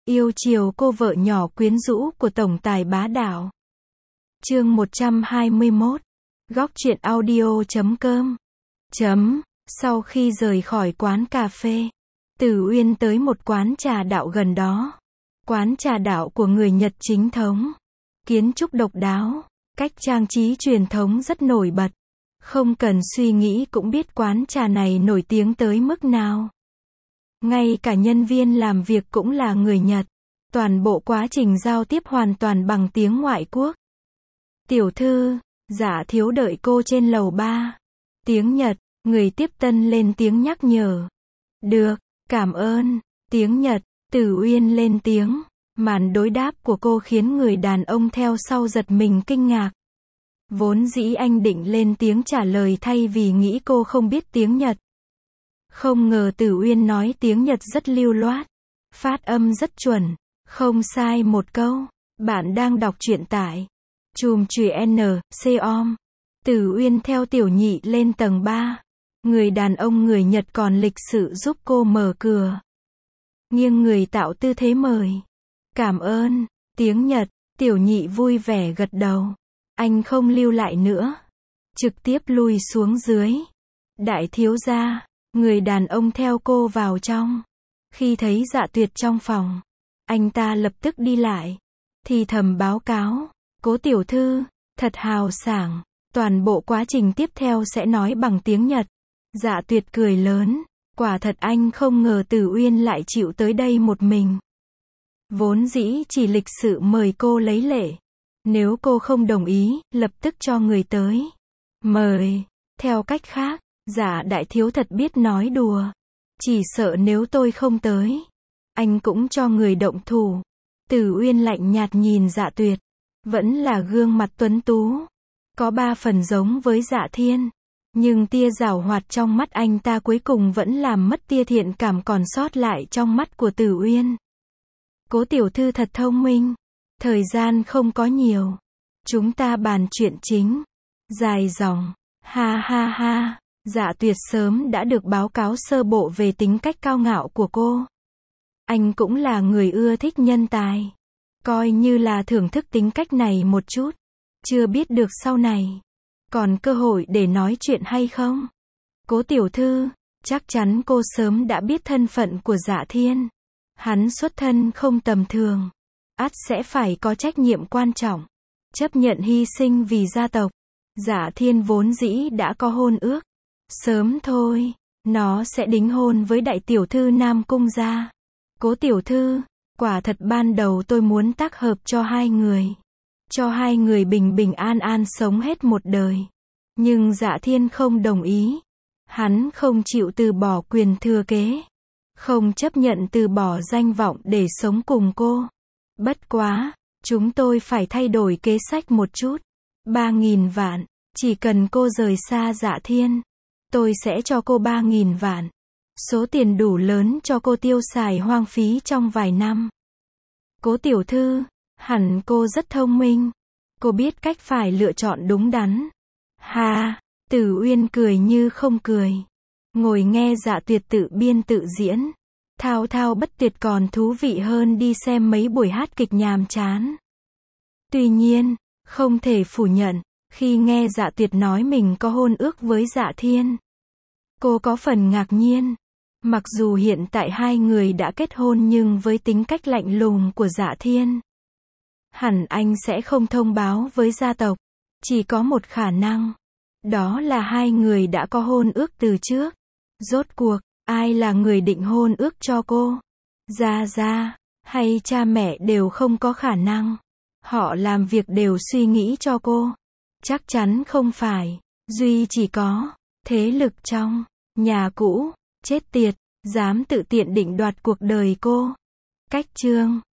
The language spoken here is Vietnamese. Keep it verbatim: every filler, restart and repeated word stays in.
Yêu chiều cô vợ nhỏ quyến rũ của tổng tài bá đạo. Chương một trăm hai mươi mốt. Góc truyện audio chấm com. Chấm. Sau khi rời khỏi quán cà phê, Tử Uyên tới một quán trà đạo gần đó. Quán trà đạo của người Nhật chính thống. Kiến trúc độc đáo, cách trang trí truyền thống rất nổi bật. Không cần suy nghĩ cũng biết quán trà này nổi tiếng tới mức nào. Ngay cả nhân viên làm việc cũng là người Nhật. Toàn bộ quá trình giao tiếp hoàn toàn bằng tiếng ngoại quốc. Tiểu thư, Dạ thiếu đợi cô trên lầu ba. Tiếng Nhật, người tiếp tân lên tiếng nhắc nhở. Được, cảm ơn. Tiếng Nhật, Tử Uyên lên tiếng. Màn đối đáp của cô khiến người đàn ông theo sau giật mình kinh ngạc. Vốn dĩ anh định lên tiếng trả lời thay vì nghĩ cô không biết tiếng Nhật. Không ngờ Tử Uyên nói tiếng Nhật rất lưu loát. Phát âm rất chuẩn. Không sai một câu. Bạn đang đọc truyện tại Chùm Chùy N, C-om. Tử Uyên theo Tiểu Nhị lên tầng ba. Người đàn ông người Nhật còn lịch sự giúp cô mở cửa. Nghiêng người tạo tư thế mời. Cảm ơn. Tiếng Nhật, Tiểu Nhị vui vẻ gật đầu. Anh không lưu lại nữa. Trực tiếp lui xuống dưới. Đại thiếu gia. Người đàn ông theo cô vào trong. Khi thấy Dạ Tuyệt trong phòng, anh ta lập tức đi lại. Thì thầm báo cáo. Cố tiểu thư, thật hào sảng. Toàn bộ quá trình tiếp theo sẽ nói bằng tiếng Nhật. Dạ Tuyệt cười lớn. Quả thật anh không ngờ Tử Uyên lại chịu tới đây một mình. Vốn dĩ chỉ lịch sự mời cô lấy lệ. Nếu cô không đồng ý, lập tức cho người tới. Mời. Theo cách khác, Dạ đại thiếu thật biết nói đùa. Chỉ sợ nếu tôi không tới, anh cũng cho người động thủ. Tử Uyên lạnh nhạt nhìn Dạ Tuyệt. Vẫn là gương mặt tuấn tú. Có ba phần giống với Dạ Thiên. Nhưng tia giảo hoạt trong mắt anh ta cuối cùng vẫn làm mất tia thiện cảm còn sót lại trong mắt của Tử Uyên. Cố tiểu thư thật thông minh. Thời gian không có nhiều. Chúng ta bàn chuyện chính. Dài dòng. Ha ha ha. Dạ Tuyệt sớm đã được báo cáo sơ bộ về tính cách cao ngạo của cô. Anh cũng là người ưa thích nhân tài. Coi như là thưởng thức tính cách này một chút. Chưa biết được sau này còn cơ hội để nói chuyện hay không. Cố tiểu thư, chắc chắn cô sớm đã biết thân phận của Dạ Thiên. Hắn xuất thân không tầm thường. Ắt sẽ phải có trách nhiệm quan trọng. Chấp nhận hy sinh vì gia tộc. Dạ Thiên vốn dĩ đã có hôn ước. Sớm thôi, nó sẽ đính hôn với đại tiểu thư Nam Cung gia. Cố tiểu thư, quả thật ban đầu tôi muốn tác hợp cho hai người. Cho hai người bình bình an an sống hết một đời. Nhưng Dạ Thiên không đồng ý. Hắn không chịu từ bỏ quyền thừa kế. Không chấp nhận từ bỏ danh vọng để sống cùng cô. Bất quá, chúng tôi phải thay đổi kế sách một chút. Ba nghìn vạn, chỉ cần cô rời xa Dạ Thiên, tôi sẽ cho cô ba nghìn vạn. Số tiền đủ lớn cho cô tiêu xài hoang phí trong vài năm. Cố tiểu thư, hẳn cô rất thông minh. Cô biết cách phải lựa chọn đúng đắn. Ha, Tử Uyên cười như không cười. Ngồi nghe Dạ Tuyệt tự biên tự diễn. Thao thao bất tuyệt còn thú vị hơn đi xem mấy buổi hát kịch nhàm chán. Tuy nhiên, không thể phủ nhận, khi nghe Dạ Tuyệt nói mình có hôn ước với Dạ Thiên, cô có phần ngạc nhiên. Mặc dù hiện tại hai người đã kết hôn nhưng với tính cách lạnh lùng của Dạ Thiên, hẳn anh sẽ không thông báo với gia tộc. Chỉ có một khả năng, đó là hai người đã có hôn ước từ trước. Rốt cuộc, ai là người định hôn ước cho cô? Gia Gia, hay cha mẹ đều không có khả năng. Họ làm việc đều suy nghĩ cho cô. Chắc chắn không phải. Duy chỉ có thế lực trong nhà cũ. Chết tiệt, dám tự tiện định đoạt cuộc đời cô. Cách chương